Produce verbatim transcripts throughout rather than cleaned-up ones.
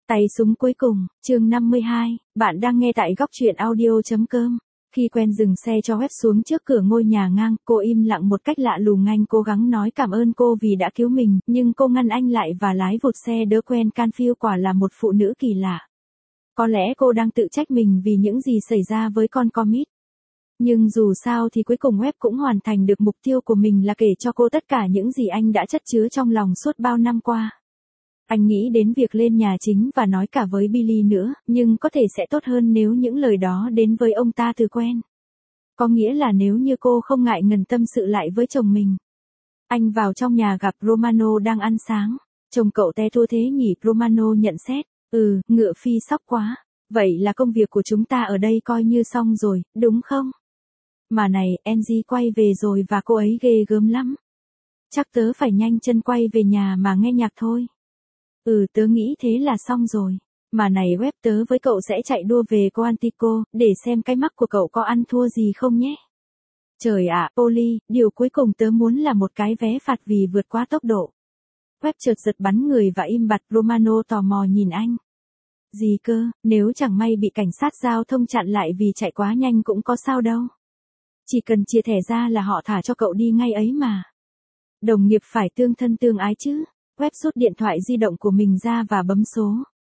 Tay súng cuối cùng, chương năm mươi hai, bạn đang nghe tại góc truyện audio.com. Khi quen dừng xe cho web xuống trước cửa ngôi nhà ngang, cô im lặng một cách lạ lùng. Anh cố gắng nói cảm ơn cô vì đã cứu mình, nhưng cô ngăn anh lại và lái vụt xe đỡ quen. Canfield quả là một phụ nữ kỳ lạ. Có lẽ cô đang tự trách mình vì những gì xảy ra với con commit. Nhưng dù sao thì cuối cùng web cũng hoàn thành được mục tiêu của mình là kể cho cô tất cả những gì anh đã chất chứa trong lòng suốt bao năm qua. Anh nghĩ đến việc lên nhà chính và nói cả với Billy nữa, nhưng có thể sẽ tốt hơn nếu những lời đó đến với ông ta từ quen. Có nghĩa là nếu như cô không ngại ngần tâm sự lại với chồng mình. Anh vào trong nhà gặp Romano đang ăn sáng. Chồng cậu te tua thế nhỉ? Romano nhận xét. Ừ, ngựa phi sóc quá. Vậy là công việc của chúng ta ở đây coi như xong rồi, đúng không? Mà này, Angie quay về rồi và cô ấy ghê gớm lắm. Chắc tớ phải nhanh chân quay về nhà mà nghe nhạc thôi. Ừ, tớ nghĩ thế là xong rồi. Mà này, web tớ với cậu sẽ chạy đua về Quantico, để xem cái mắt của cậu có ăn thua gì không nhé. Trời ạ, à, Polly, điều cuối cùng tớ muốn là một cái vé phạt vì vượt quá tốc độ. Web chợt giật bắn người và im bặt. Romano tò mò nhìn anh. Gì cơ, nếu chẳng may bị cảnh sát giao thông chặn lại vì chạy quá nhanh cũng có sao đâu. Chỉ cần chia thẻ ra là họ thả cho cậu đi ngay ấy mà. Đồng nghiệp phải tương thân tương ái chứ. Web rút điện thoại di động của mình ra và bấm số.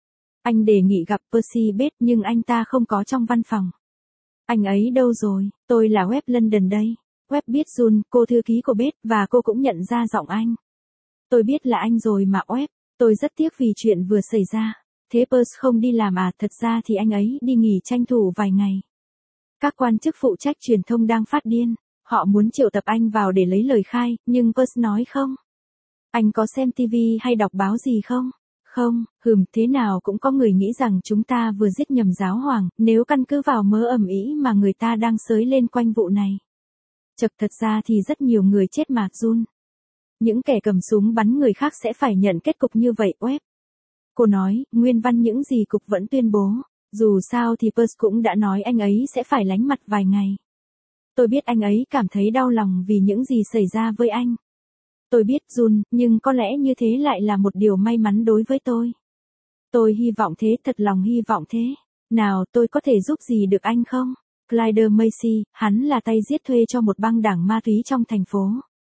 Anh đề nghị gặp Percy Bates nhưng anh ta không có trong văn phòng. Anh ấy đâu rồi? Tôi là Web London đây. Web biết June, cô thư ký của Bates, và cô cũng nhận ra giọng anh. Tôi biết là anh rồi mà Web. Tôi rất tiếc vì chuyện vừa xảy ra. Thế Percy không đi làm à? Thật ra thì anh ấy đi nghỉ tranh thủ vài ngày. Các quan chức phụ trách truyền thông đang phát điên. Họ muốn triệu tập anh vào để lấy lời khai, nhưng Percy nói không. Anh có xem ti vi hay đọc báo gì không? Không, hừm, thế nào cũng có người nghĩ rằng chúng ta vừa giết nhầm giáo hoàng, nếu căn cứ vào mớ ầm ĩ mà người ta đang xới lên quanh vụ này. Chật, thật ra thì rất nhiều người chết mà, June. Những kẻ cầm súng bắn người khác sẽ phải nhận kết cục như vậy, Web. Cô nói, nguyên văn những gì cục vẫn tuyên bố. Dù sao thì Percy cũng đã nói anh ấy sẽ phải lánh mặt vài ngày. Tôi biết anh ấy cảm thấy đau lòng vì những gì xảy ra với anh. Tôi biết June, nhưng có lẽ như thế lại là một điều may mắn đối với tôi. Tôi hy vọng thế, thật lòng hy vọng thế. Nào, tôi có thể giúp gì được anh không? Clyde Macy, hắn là tay giết thuê cho một băng đảng ma túy trong thành phố.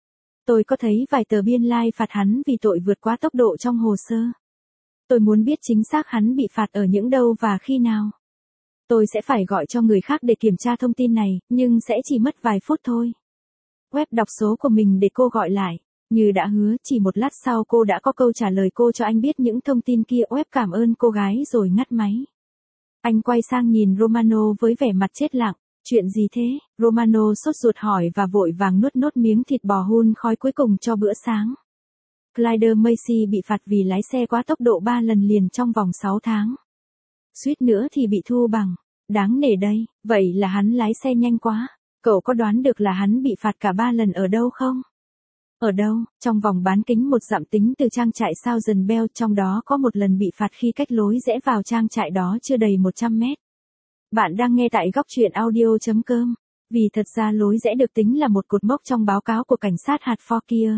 Tôi có thấy vài tờ biên lai phạt hắn vì tội vượt quá tốc độ trong hồ sơ. Tôi muốn biết chính xác hắn bị phạt ở những đâu và khi nào. Tôi sẽ phải gọi cho người khác để kiểm tra thông tin này, nhưng sẽ chỉ mất vài phút thôi. Web đọc số của mình để cô gọi lại. Như đã hứa, chỉ một lát sau cô đã có câu trả lời. Cô cho anh biết những thông tin kia. Web cảm ơn cô gái rồi ngắt máy. Anh quay sang nhìn Romano với vẻ mặt chết lặng. Chuyện gì thế? Romano sốt ruột hỏi và vội vàng nuốt nốt miếng thịt bò hun khói cuối cùng cho bữa sáng. Clyde Macy bị phạt vì lái xe quá tốc độ ba lần liền trong vòng sáu tháng. Suýt nữa thì bị thu bằng. Đáng nể đây, vậy là hắn lái xe nhanh quá. Cậu có đoán được là hắn bị phạt cả ba lần ở đâu không? Ở đâu? Trong vòng bán kính một dặm tính từ trang trại Thousand Bell, trong đó có một lần bị phạt khi cách lối rẽ vào trang trại đó chưa đầy một trăm mét. Bạn đang nghe tại góc truyện audio.com. Vì thật ra lối rẽ được tính là một cột mốc trong báo cáo của cảnh sát Hertfordshire.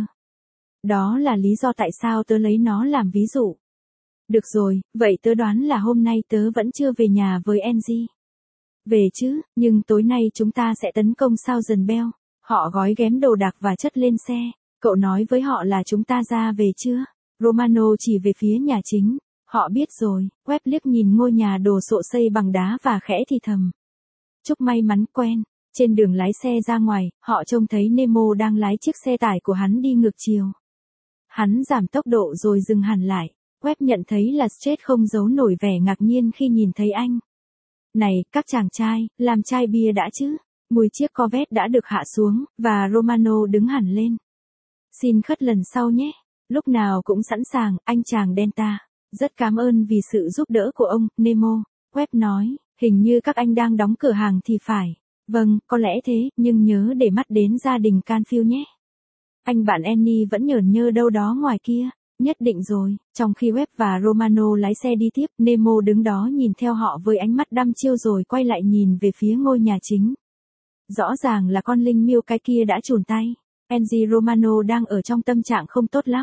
Đó là lý do tại sao tớ lấy nó làm ví dụ. Được rồi, vậy tớ đoán là hôm nay tớ vẫn chưa về nhà với Angie. Về chứ, nhưng tối nay chúng ta sẽ tấn công Thousand Bell. Họ gói ghém đồ đạc và chất lên xe. Cậu nói với họ là chúng ta ra về chưa? Romano chỉ về phía nhà chính. Họ biết rồi. Web liếc nhìn ngôi nhà đồ sộ xây bằng đá và khẽ thì thầm. Chúc may mắn quen. Trên đường lái xe ra ngoài, họ trông thấy Nemo đang lái chiếc xe tải của hắn đi ngược chiều. Hắn giảm tốc độ rồi dừng hẳn lại. Web nhận thấy là Straight không giấu nổi vẻ ngạc nhiên khi nhìn thấy anh. Này, các chàng trai, làm chai bia đã chứ? Mùi chiếc Corvette đã được hạ xuống, và Romano đứng hẳn lên. Xin khất lần sau nhé. Lúc nào cũng sẵn sàng, anh chàng Delta. Rất cảm ơn vì sự giúp đỡ của ông, Nemo. Web nói, hình như các anh đang đóng cửa hàng thì phải. Vâng, có lẽ thế, nhưng nhớ để mắt đến gia đình Canfield nhé. Anh bạn Annie vẫn nhởn nhơ đâu đó ngoài kia. Nhất định rồi. Trong khi Web và Romano lái xe đi tiếp, Nemo đứng đó nhìn theo họ với ánh mắt đăm chiêu rồi quay lại nhìn về phía ngôi nhà chính. Rõ ràng là con linh miêu cái kia đã chùn tay. Angie Romano đang ở trong tâm trạng không tốt lắm.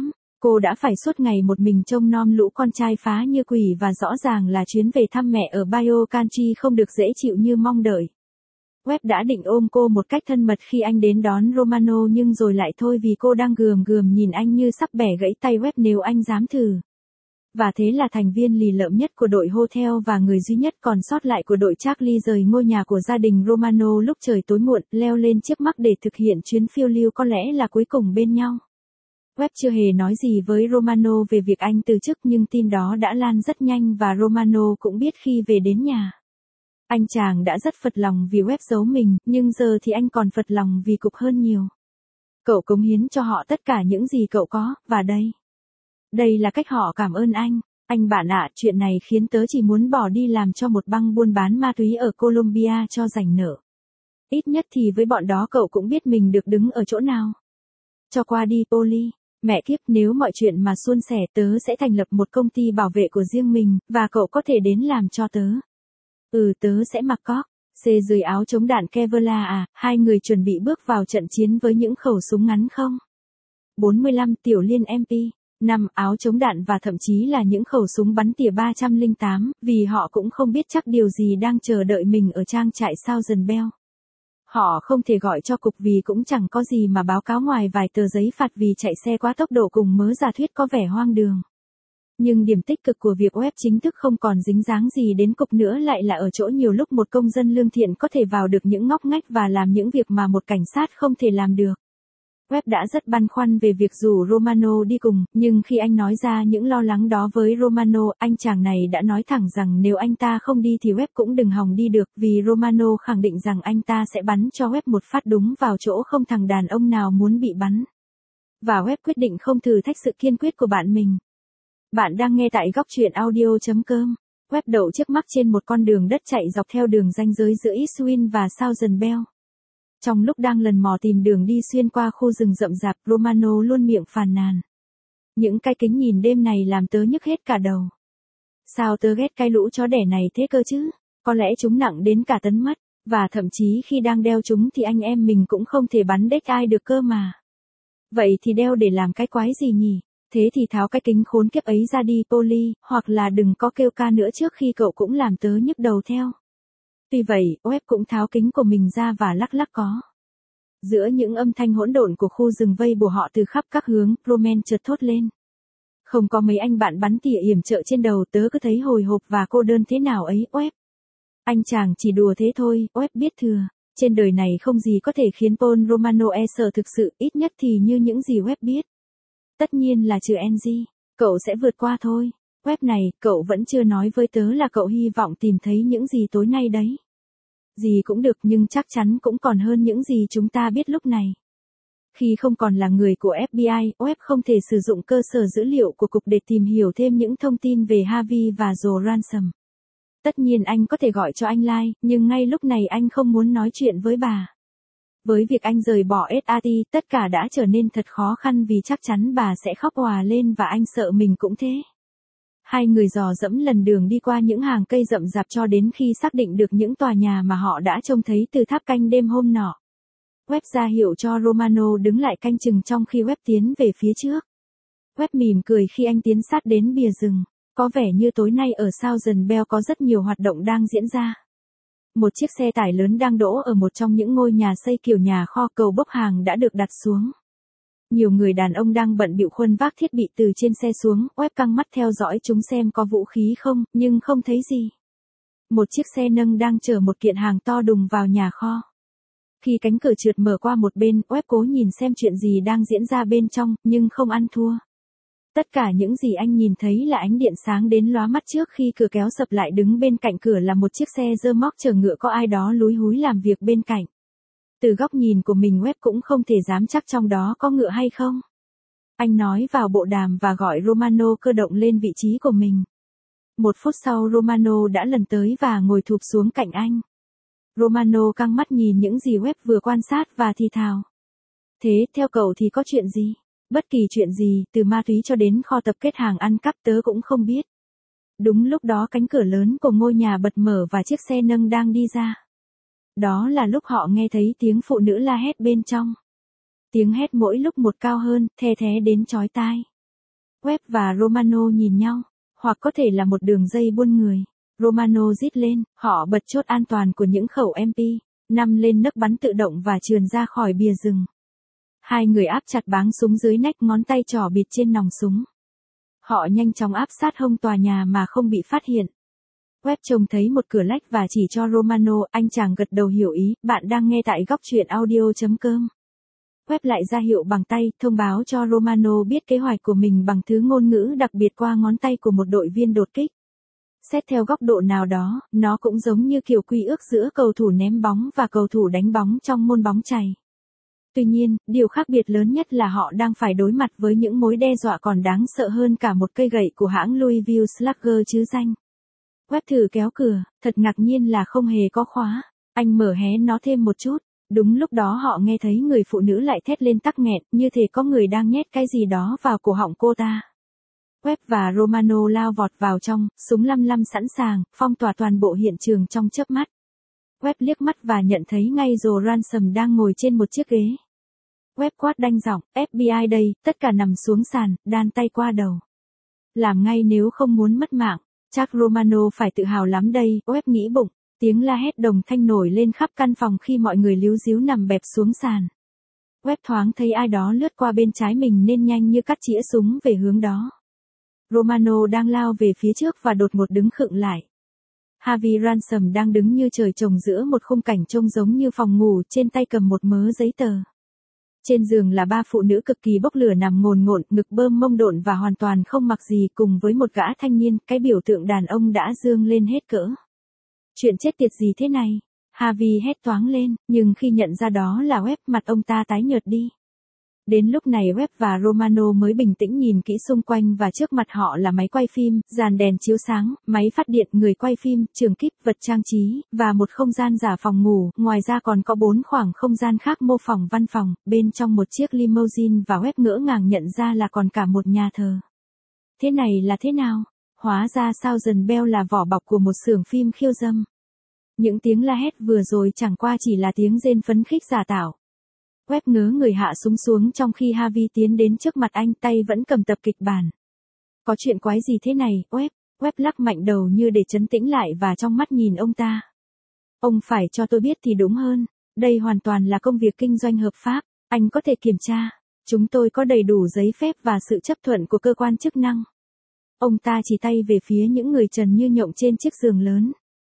Cô đã phải suốt ngày một mình trông nom lũ con trai phá như quỷ và rõ ràng là chuyến về thăm mẹ ở Bio Country không được dễ chịu như mong đợi. Webb đã định ôm cô một cách thân mật khi anh đến đón Romano nhưng rồi lại thôi vì cô đang gườm gườm nhìn anh như sắp bẻ gãy tay Webb nếu anh dám thử. Và thế là thành viên lì lợm nhất của đội hotel và người duy nhất còn sót lại của đội Charlie rời ngôi nhà của gia đình Romano lúc trời tối muộn, leo lên chiếc Mack để thực hiện chuyến phiêu lưu có lẽ là cuối cùng bên nhau. Webb chưa hề nói gì với Romano về việc anh từ chức nhưng tin đó đã lan rất nhanh và Romano cũng biết khi về đến nhà. Anh chàng đã rất phật lòng vì Webb giấu mình, nhưng giờ thì anh còn phật lòng vì cục hơn nhiều. Cậu cống hiến cho họ tất cả những gì cậu có, và đây. Đây là cách họ cảm ơn anh. Anh bạn ạ, chuyện này khiến tớ chỉ muốn bỏ đi làm cho một băng buôn bán ma túy ở Colombia cho rảnh nợ. Ít nhất thì với bọn đó cậu cũng biết mình được đứng ở chỗ nào. Cho qua đi, Polly. Mẹ kiếp, nếu mọi chuyện mà suôn sẻ tớ sẽ thành lập một công ty bảo vệ của riêng mình, và cậu có thể đến làm cho tớ. Ừ, tớ sẽ mặc cóc. Xê dưới áo chống đạn Kevlar à, hai người chuẩn bị bước vào trận chiến với những khẩu súng ngắn không? bốn mươi lăm Tiểu Liên em pê. năm Áo chống đạn và thậm chí là những khẩu súng bắn tỉa ba không tám, vì họ cũng không biết chắc điều gì đang chờ đợi mình ở trang trại Southern Bell. Họ không thể gọi cho cục vì cũng chẳng có gì mà báo cáo ngoài vài tờ giấy phạt vì chạy xe quá tốc độ cùng mớ giả thuyết có vẻ hoang đường. Nhưng điểm tích cực của việc Webb chính thức không còn dính dáng gì đến cục nữa lại là ở chỗ nhiều lúc một công dân lương thiện có thể vào được những ngóc ngách và làm những việc mà một cảnh sát không thể làm được. Webb đã rất băn khoăn về việc rủ Romano đi cùng, nhưng khi anh nói ra những lo lắng đó với Romano, anh chàng này đã nói thẳng rằng nếu anh ta không đi thì Webb cũng đừng hòng đi được, vì Romano khẳng định rằng anh ta sẽ bắn cho Webb một phát đúng vào chỗ không thằng đàn ông nào muốn bị bắn. Và Webb quyết định không thử thách sự kiên quyết của bạn mình. Bạn đang nghe tại góc truyện audio chấm com. Webb đậu chiếc Mack trên một con đường đất chạy dọc theo đường ranh giới giữa Eastwind và Southern Bell. Trong lúc đang lần mò tìm đường đi xuyên qua khu rừng rậm rạp, Romano luôn miệng phàn nàn. Những cái kính nhìn đêm này làm tớ nhức hết cả đầu. Sao tớ ghét cái lũ chó đẻ này thế cơ chứ? Có lẽ chúng nặng đến cả tấn mất, và thậm chí khi đang đeo chúng thì anh em mình cũng không thể bắn đếch ai được cơ mà. Vậy thì đeo để làm cái quái gì nhỉ? Thế thì tháo cái kính khốn kiếp ấy ra đi, Polly, hoặc là đừng có kêu ca nữa trước khi cậu cũng làm tớ nhức đầu theo. Tuy vậy, Webb cũng tháo kính của mình ra và lắc lắc có. Giữa những âm thanh hỗn độn của khu rừng vây bùa họ từ khắp các hướng, Roman chợt thốt lên. Không có mấy anh bạn bắn tỉa yểm trợ trên đầu, tớ cứ thấy hồi hộp và cô đơn thế nào ấy, Webb. Anh chàng chỉ đùa thế thôi, Webb biết thừa. Trên đời này không gì có thể khiến Paul Romano e sợ thực sự, ít nhất thì như những gì Webb biết. Tất nhiên là trừ Angie, cậu sẽ vượt qua thôi. Webb này, cậu vẫn chưa nói với tớ là cậu hy vọng tìm thấy những gì tối nay đấy. Gì cũng được nhưng chắc chắn cũng còn hơn những gì chúng ta biết lúc này. Khi không còn là người của ép bê i, Webb không thể sử dụng cơ sở dữ liệu của cục để tìm hiểu thêm những thông tin về Harvey và Joe Ransom. Tất nhiên anh có thể gọi cho anh Lai, nhưng ngay lúc này anh không muốn nói chuyện với bà. Với việc anh rời bỏ ét a tê, tất cả đã trở nên thật khó khăn vì chắc chắn bà sẽ khóc òa lên và anh sợ mình cũng thế. Hai người dò dẫm lần đường đi qua những hàng cây rậm rạp cho đến khi xác định được những tòa nhà mà họ đã trông thấy từ tháp canh đêm hôm nọ. Webb ra hiệu cho Romano đứng lại canh chừng trong khi Webb tiến về phía trước. Webb mỉm cười khi anh tiến sát đến bìa rừng. Có vẻ như tối nay ở Southern Bell có rất nhiều hoạt động đang diễn ra. Một chiếc xe tải lớn đang đỗ ở một trong những ngôi nhà xây kiểu nhà kho, cầu bốc hàng đã được đặt xuống. Nhiều người đàn ông đang bận bịu khuân vác thiết bị từ trên xe xuống, Webb căng mắt theo dõi chúng xem có vũ khí không, nhưng không thấy gì. Một chiếc xe nâng đang chở một kiện hàng to đùng vào nhà kho. Khi cánh cửa trượt mở qua một bên, Webb cố nhìn xem chuyện gì đang diễn ra bên trong, nhưng không ăn thua. Tất cả những gì anh nhìn thấy là ánh điện sáng đến lóa mắt trước khi cửa kéo sập lại, đứng bên cạnh cửa là một chiếc xe rơ moóc chở ngựa, có ai đó lúi húi làm việc bên cạnh. Từ góc nhìn của mình, Webb cũng không thể dám chắc trong đó có ngựa hay không. Anh nói vào bộ đàm và gọi Romano cơ động lên vị trí của mình. Một phút sau Romano đã lần tới và ngồi thụp xuống cạnh anh. Romano căng mắt nhìn những gì Webb vừa quan sát và thì thào. Thế, theo cậu thì có chuyện gì? Bất kỳ chuyện gì, từ ma túy cho đến kho tập kết hàng ăn cắp, tớ cũng không biết. Đúng lúc đó cánh cửa lớn của ngôi nhà bật mở và chiếc xe nâng đang đi ra. Đó là lúc họ nghe thấy tiếng phụ nữ la hét bên trong. Tiếng hét mỗi lúc một cao hơn, the thé đến chói tai. Webb và Romano nhìn nhau, hoặc có thể là một đường dây buôn người. Romano rít lên, họ bật chốt an toàn của những khẩu em pê, năm lên nấc bắn tự động và trườn ra khỏi bìa rừng. Hai người áp chặt báng súng dưới nách, ngón tay trỏ bịt trên nòng súng. Họ nhanh chóng áp sát hông tòa nhà mà không bị phát hiện. Webb trông thấy một cửa lách và chỉ cho Romano, anh chàng gật đầu hiểu ý, bạn đang nghe tại góc truyện audio.com. Webb lại ra hiệu bằng tay, thông báo cho Romano biết kế hoạch của mình bằng thứ ngôn ngữ đặc biệt qua ngón tay của một đội viên đột kích. Xét theo góc độ nào đó, nó cũng giống như kiểu quy ước giữa cầu thủ ném bóng và cầu thủ đánh bóng trong môn bóng chày. Tuy nhiên, điều khác biệt lớn nhất là họ đang phải đối mặt với những mối đe dọa còn đáng sợ hơn cả một cây gậy của hãng Louisville Slugger chứ danh. Webb thử kéo cửa, thật ngạc nhiên là không hề có khóa. Anh mở hé nó thêm một chút. Đúng lúc đó họ nghe thấy người phụ nữ lại thét lên tắc nghẹn, như thể có người đang nhét cái gì đó vào cổ họng cô ta. Webb và Romano lao vọt vào trong, súng lăm lăm sẵn sàng, phong tỏa toàn bộ hiện trường trong chớp mắt. Webb liếc mắt và nhận thấy ngay Joe Ransom đang ngồi trên một chiếc ghế. Webb quát đanh giọng, ép bê i đây, tất cả nằm xuống sàn, đan tay qua đầu. Làm ngay nếu không muốn mất mạng, chắc Romano phải tự hào lắm đây, Webb nghĩ bụng. Tiếng la hét đồng thanh nổi lên khắp căn phòng khi mọi người líu ríu nằm bẹp xuống sàn. Webb thoáng thấy ai đó lướt qua bên trái mình nên nhanh như cắt chĩa súng về hướng đó. Romano đang lao về phía trước và đột ngột đứng khựng lại. Harvey Ransom đang đứng như trời trồng giữa một khung cảnh trông giống như phòng ngủ, trên tay cầm một mớ giấy tờ. Trên giường là ba phụ nữ cực kỳ bốc lửa nằm ngồn ngộn, ngực bơm mông độn và hoàn toàn không mặc gì, cùng với một gã thanh niên, cái biểu tượng đàn ông đã dương lên hết cỡ. Chuyện chết tiệt gì thế này? Harvey hét toáng lên, nhưng khi nhận ra đó là Webb, mặt ông ta tái nhợt đi. Đến lúc này Webb và Romano mới bình tĩnh nhìn kỹ xung quanh và trước mặt họ là máy quay phim, dàn đèn chiếu sáng, máy phát điện, người quay phim, trường kíp, vật trang trí, và một không gian giả phòng ngủ, ngoài ra còn có bốn khoảng không gian khác mô phỏng văn phòng, bên trong một chiếc limousine và Webb ngỡ ngàng nhận ra là còn cả một nhà thờ. Thế này là thế nào? Hóa ra Southern Belle là vỏ bọc của một xưởng phim khiêu dâm. Những tiếng la hét vừa rồi chẳng qua chỉ là tiếng rên phấn khích giả tạo. Webb ngớ người hạ súng xuống trong khi Harvey tiến đến trước mặt anh, tay vẫn cầm tập kịch bản. Có chuyện quái gì thế này, Webb? Webb lắc mạnh đầu như để trấn tĩnh lại và trong mắt nhìn ông ta. Ông phải cho tôi biết thì đúng hơn. Đây hoàn toàn là công việc kinh doanh hợp pháp. Anh có thể kiểm tra. Chúng tôi có đầy đủ giấy phép và sự chấp thuận của cơ quan chức năng. Ông ta chỉ tay về phía những người trần như nhộng trên chiếc giường lớn.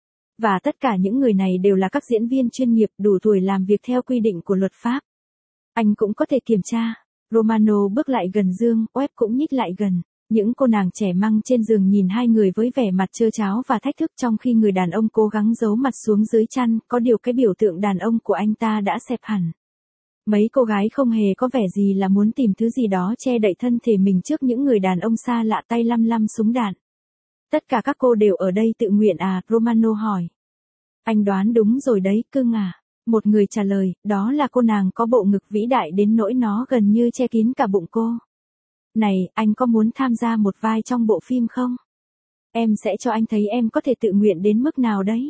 Và tất cả những người này đều là các diễn viên chuyên nghiệp đủ tuổi làm việc theo quy định của luật pháp. Anh cũng có thể kiểm tra. Romano bước lại gần giường, Webb cũng nhích lại gần. Những cô nàng trẻ măng trên giường nhìn hai người với vẻ mặt trơ tráo và thách thức, trong khi người đàn ông cố gắng giấu mặt xuống dưới chăn, có điều cái biểu tượng đàn ông của anh ta đã xẹp hẳn. Mấy cô gái không hề có vẻ gì là muốn tìm thứ gì đó che đậy thân thể mình trước những người đàn ông xa lạ tay lăm lăm súng đạn. Tất cả các cô đều ở đây tự nguyện à? Romano hỏi. Anh đoán đúng rồi đấy, cưng à. Một người trả lời, đó là cô nàng có bộ ngực vĩ đại đến nỗi nó gần như che kín cả bụng cô. Này, anh có muốn tham gia một vai trong bộ phim không? Em sẽ cho anh thấy em có thể tự nguyện đến mức nào đấy.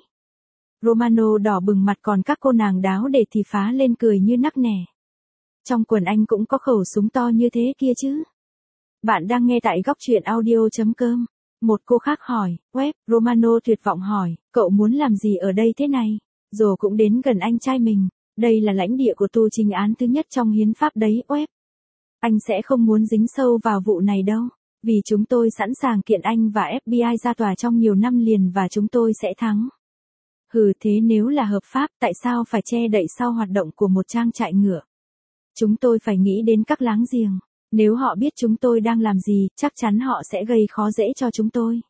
Romano đỏ bừng mặt, còn các cô nàng đáo để thì phá lên cười như nắc nẻ. Trong quần anh cũng có khẩu súng to như thế kia chứ. Bạn đang nghe tại góc truyện audio.com. Một cô khác hỏi, Webb, Romano tuyệt vọng hỏi, cậu muốn làm gì ở đây thế này? Rồi cũng đến gần anh trai mình, đây là lãnh địa của tù trình án thứ nhất trong hiến pháp đấy, Webb. Anh sẽ không muốn dính sâu vào vụ này đâu, vì chúng tôi sẵn sàng kiện anh và ép bê i ra tòa trong nhiều năm liền và chúng tôi sẽ thắng. Hừ, thế nếu là hợp pháp, tại sao phải che đậy sau hoạt động của một trang trại ngựa? Chúng tôi phải nghĩ đến các láng giềng. Nếu họ biết chúng tôi đang làm gì, chắc chắn họ sẽ gây khó dễ cho chúng tôi.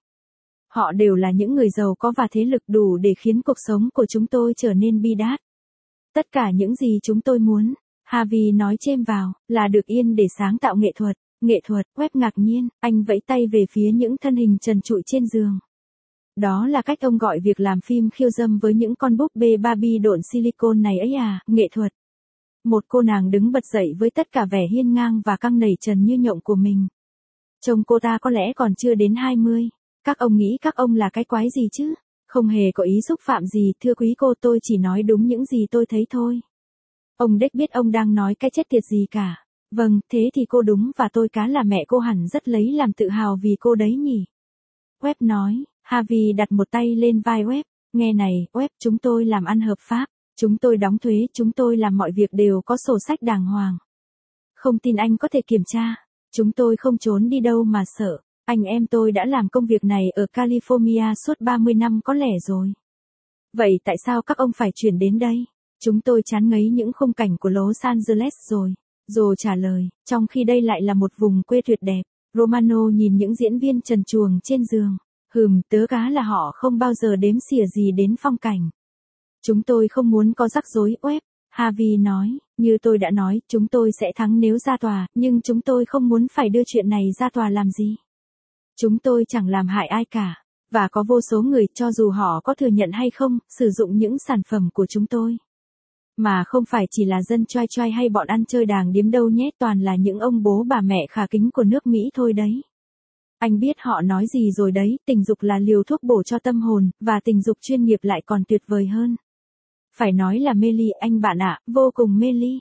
Họ đều là những người giàu có và thế lực đủ để khiến cuộc sống của chúng tôi trở nên bi đát. Tất cả những gì chúng tôi muốn, Harvey nói chêm vào, là được yên để sáng tạo nghệ thuật. Nghệ thuật, Webb ngạc nhiên, anh vẫy tay về phía những thân hình trần trụi trên giường. Đó là cách ông gọi việc làm phim khiêu dâm với những con búp bê Barbie độn silicone này ấy à, nghệ thuật. Một cô nàng đứng bật dậy với tất cả vẻ hiên ngang và căng nảy trần như nhộng của mình. Trông cô ta có lẽ còn chưa đến hai mươi. Các ông nghĩ các ông là cái quái gì chứ? Không hề có ý xúc phạm gì, thưa quý cô, tôi chỉ nói đúng những gì tôi thấy thôi. Ông đếch biết ông đang nói cái chết tiệt gì cả. Vâng, thế thì cô đúng và tôi cá là mẹ cô hẳn rất lấy làm tự hào vì cô đấy nhỉ. Webb nói, Harvey đặt một tay lên vai Webb, nghe này, Webb, chúng tôi làm ăn hợp pháp, chúng tôi đóng thuế, chúng tôi làm mọi việc đều có sổ sách đàng hoàng. Không tin anh có thể kiểm tra, chúng tôi không trốn đi đâu mà sợ, anh em tôi đã làm công việc này ở California suốt ba mươi năm có lẽ rồi. Vậy tại sao các ông phải chuyển đến đây? Chúng tôi chán ngấy những khung cảnh của Los Angeles rồi. Joe trả lời, trong khi đây lại là một vùng quê tuyệt đẹp. Romano nhìn những diễn viên trần truồng trên giường. Hừm, tớ cá là họ không bao giờ đếm xỉa gì đến phong cảnh. Chúng tôi không muốn có rắc rối, Webb. Harvey nói, như tôi đã nói, chúng tôi sẽ thắng nếu ra tòa, nhưng chúng tôi không muốn phải đưa chuyện này ra tòa làm gì. Chúng tôi chẳng làm hại ai cả. Và có vô số người, cho dù họ có thừa nhận hay không, sử dụng những sản phẩm của chúng tôi. Mà không phải chỉ là dân choai choai hay bọn ăn chơi đàng điếm đâu nhé, toàn là những ông bố bà mẹ khả kính của nước Mỹ thôi đấy. Anh biết họ nói gì rồi đấy, tình dục là liều thuốc bổ cho tâm hồn, và tình dục chuyên nghiệp lại còn tuyệt vời hơn. Phải nói là mê ly, anh bạn ạ, vô cùng mê ly.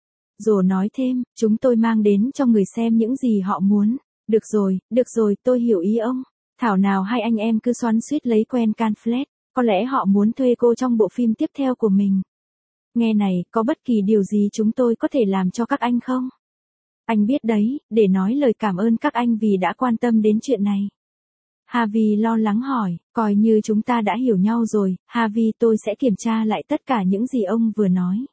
Rồi nói thêm, chúng tôi mang đến cho người xem những gì họ muốn. Được rồi, được rồi, tôi hiểu ý ông. Thảo nào hai anh em cứ xoắn xuýt lấy quen Canflet, có lẽ họ muốn thuê cô trong bộ phim tiếp theo của mình. Nghe này, có bất kỳ điều gì chúng tôi có thể làm cho các anh không? Anh biết đấy, để nói lời cảm ơn các anh vì đã quan tâm đến chuyện này. Harvey lo lắng hỏi, coi như chúng ta đã hiểu nhau rồi, Harvey, tôi sẽ kiểm tra lại tất cả những gì ông vừa nói.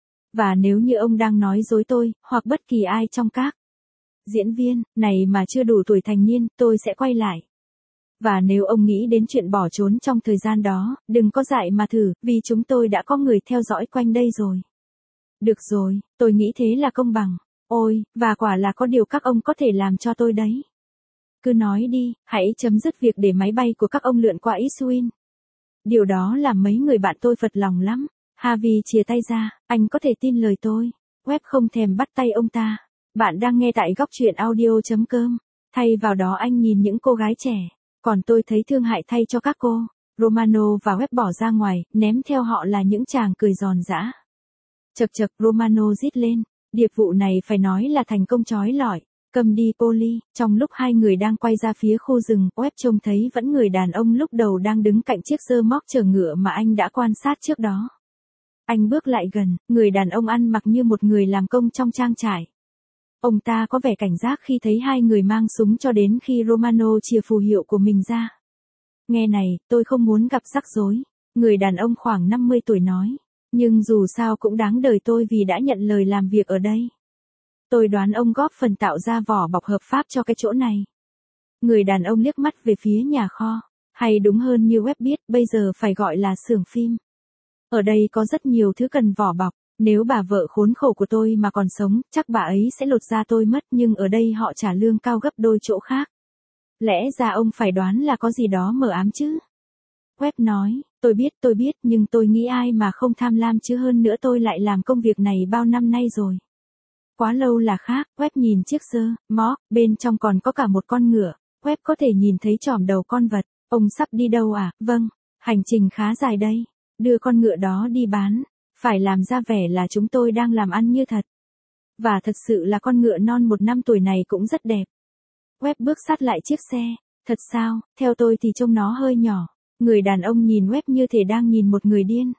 Và nếu như ông đang nói dối tôi, hoặc bất kỳ ai trong các diễn viên này mà chưa đủ tuổi thành niên, tôi sẽ quay lại. Và nếu ông nghĩ đến chuyện bỏ trốn trong thời gian đó, đừng có dại mà thử, vì chúng tôi đã có người theo dõi quanh đây rồi. Được rồi, tôi nghĩ thế là công bằng. Ôi, và quả là có điều các ông có thể làm cho tôi đấy. Cứ nói đi, hãy chấm dứt việc để máy bay của các ông lượn qua Iswin. Điều đó làm mấy người bạn tôi phật lòng lắm. Harvey chìa tay ra, anh có thể tin lời tôi. Webb không thèm bắt tay ông ta. Bạn đang nghe tại góc truyện audio.com. Thay vào đó anh nhìn những cô gái trẻ. Còn tôi thấy thương hại thay cho các cô. Romano và Webb bỏ ra ngoài, ném theo họ là những chàng cười giòn giã. Chật chật, Romano rít lên. Điệp vụ này phải nói là thành công chói lọi. Cầm đi Polly. Trong lúc hai người đang quay ra phía khu rừng, Webb trông thấy vẫn người đàn ông lúc đầu đang đứng cạnh chiếc rơ moóc chở ngựa mà anh đã quan sát trước đó. Anh bước lại gần, người đàn ông ăn mặc như một người làm công trong trang trại. Ông ta có vẻ cảnh giác khi thấy hai người mang súng cho đến khi Romano chìa phù hiệu của mình ra. Nghe này, tôi không muốn gặp rắc rối. Người đàn ông khoảng năm mươi tuổi nói. Nhưng dù sao cũng đáng đời tôi vì đã nhận lời làm việc ở đây. Tôi đoán ông góp phần tạo ra vỏ bọc hợp pháp cho cái chỗ này. Người đàn ông liếc mắt về phía nhà kho. Hay đúng hơn như Webb biết, bây giờ phải gọi là xưởng phim. Ở đây có rất nhiều thứ cần vỏ bọc. Nếu bà vợ khốn khổ của tôi mà còn sống, chắc bà ấy sẽ lột da tôi mất, nhưng ở đây họ trả lương cao gấp đôi chỗ khác. Lẽ ra ông phải đoán là có gì đó mờ ám chứ. Webb nói, tôi biết tôi biết nhưng tôi nghĩ ai mà không tham lam chứ, hơn nữa tôi lại làm công việc này bao năm nay rồi. Quá lâu là khác. Webb nhìn chiếc sơ moóc, bên trong còn có cả một con ngựa. Webb có thể nhìn thấy chòm đầu con vật. Ông sắp đi đâu à? Vâng, hành trình khá dài đây. Đưa con ngựa đó đi bán. Phải làm ra vẻ là chúng tôi đang làm ăn như thật. Và thật sự là con ngựa non một năm tuổi này cũng rất đẹp. Webb bước sát lại chiếc xe. Thật sao, theo tôi thì trông nó hơi nhỏ. Người đàn ông nhìn Webb như thể đang nhìn một người điên.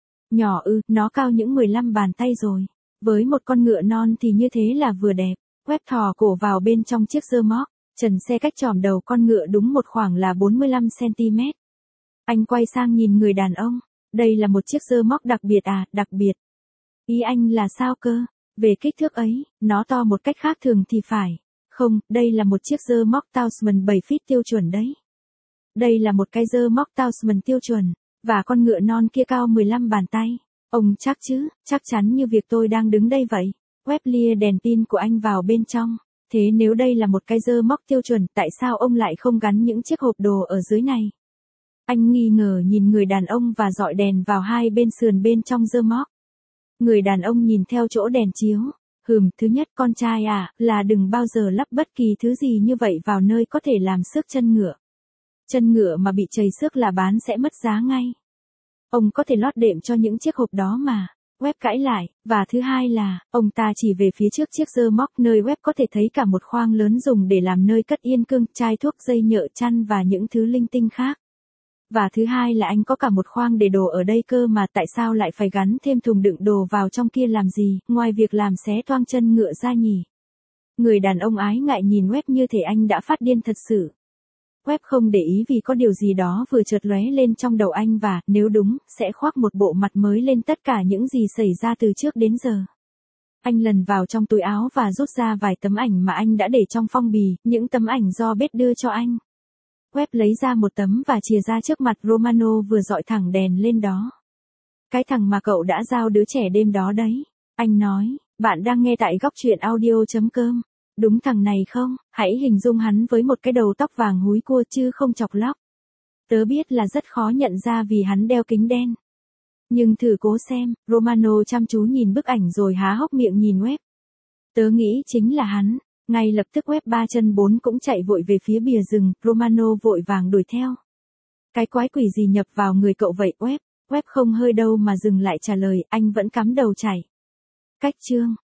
Nhỏ ư, nó cao những mười lăm bàn tay rồi. Với một con ngựa non thì như thế là vừa đẹp. Webb thò cổ vào bên trong chiếc rơ moóc. Trần xe cách chòm đầu con ngựa đúng một khoảng là bốn mươi lăm xăng-ti-mét. Anh quay sang nhìn người đàn ông. Đây là một chiếc rơ moóc đặc biệt à, đặc biệt. Ý anh là sao cơ? Về kích thước ấy, nó to một cách khác thường thì phải. Không, đây là một chiếc rơ moóc Townsman bảy feet tiêu chuẩn đấy. Đây là một cái rơ moóc Townsman tiêu chuẩn. Và con ngựa non kia cao mười lăm bàn tay. Ông chắc chứ, chắc chắn như việc tôi đang đứng đây vậy. Webb lia đèn pin của anh vào bên trong. Thế nếu đây là một cái rơ moóc tiêu chuẩn, tại sao ông lại không gắn những chiếc hộp đồ ở dưới này? Anh nghi ngờ nhìn người đàn ông và dọi đèn vào hai bên sườn bên trong rơ moóc. Người đàn ông nhìn theo chỗ đèn chiếu. Hừm, thứ nhất con trai à, là đừng bao giờ lắp bất kỳ thứ gì như vậy vào nơi có thể làm xước chân ngựa. Chân ngựa mà bị chày xước là bán sẽ mất giá ngay. Ông có thể lót đệm cho những chiếc hộp đó mà. Web cãi lại, và thứ hai là, ông ta chỉ về phía trước chiếc rơ móc nơi Web có thể thấy cả một khoang lớn dùng để làm nơi cất yên cương, chai thuốc, dây nhợ, chăn và những thứ linh tinh khác. Và thứ hai là anh có cả một khoang để đồ ở đây cơ mà tại sao lại phải gắn thêm thùng đựng đồ vào trong kia làm gì, ngoài việc làm xé toang chân ngựa ra nhỉ? Người đàn ông ái ngại nhìn Web như thể anh đã phát điên thật sự. Web không để ý vì có điều gì đó vừa chợt lóe lên trong đầu anh và, nếu đúng, sẽ khoác một bộ mặt mới lên tất cả những gì xảy ra từ trước đến giờ. Anh lần vào trong túi áo và rút ra vài tấm ảnh mà anh đã để trong phong bì, những tấm ảnh do Beth đưa cho anh. Web lấy ra một tấm và chìa ra trước mặt Romano vừa dọi thẳng đèn lên đó. Cái thằng mà cậu đã giao đứa trẻ đêm đó đấy. Anh nói, bạn đang nghe tại góc truyện audio chấm com. Đúng thằng này không? Hãy hình dung hắn với một cái đầu tóc vàng húi cua chứ không chọc lóc. Tớ biết là rất khó nhận ra vì hắn đeo kính đen. Nhưng thử cố xem, Romano chăm chú nhìn bức ảnh rồi há hốc miệng nhìn Web. Tớ nghĩ chính là hắn. Ngay lập tức Web ba chân bốn cũng chạy vội về phía bìa rừng, Romano vội vàng đuổi theo. Cái quái quỷ gì nhập vào người cậu vậy Web? Web không hơi đâu mà dừng lại trả lời, anh vẫn cắm đầu chạy. Cách chương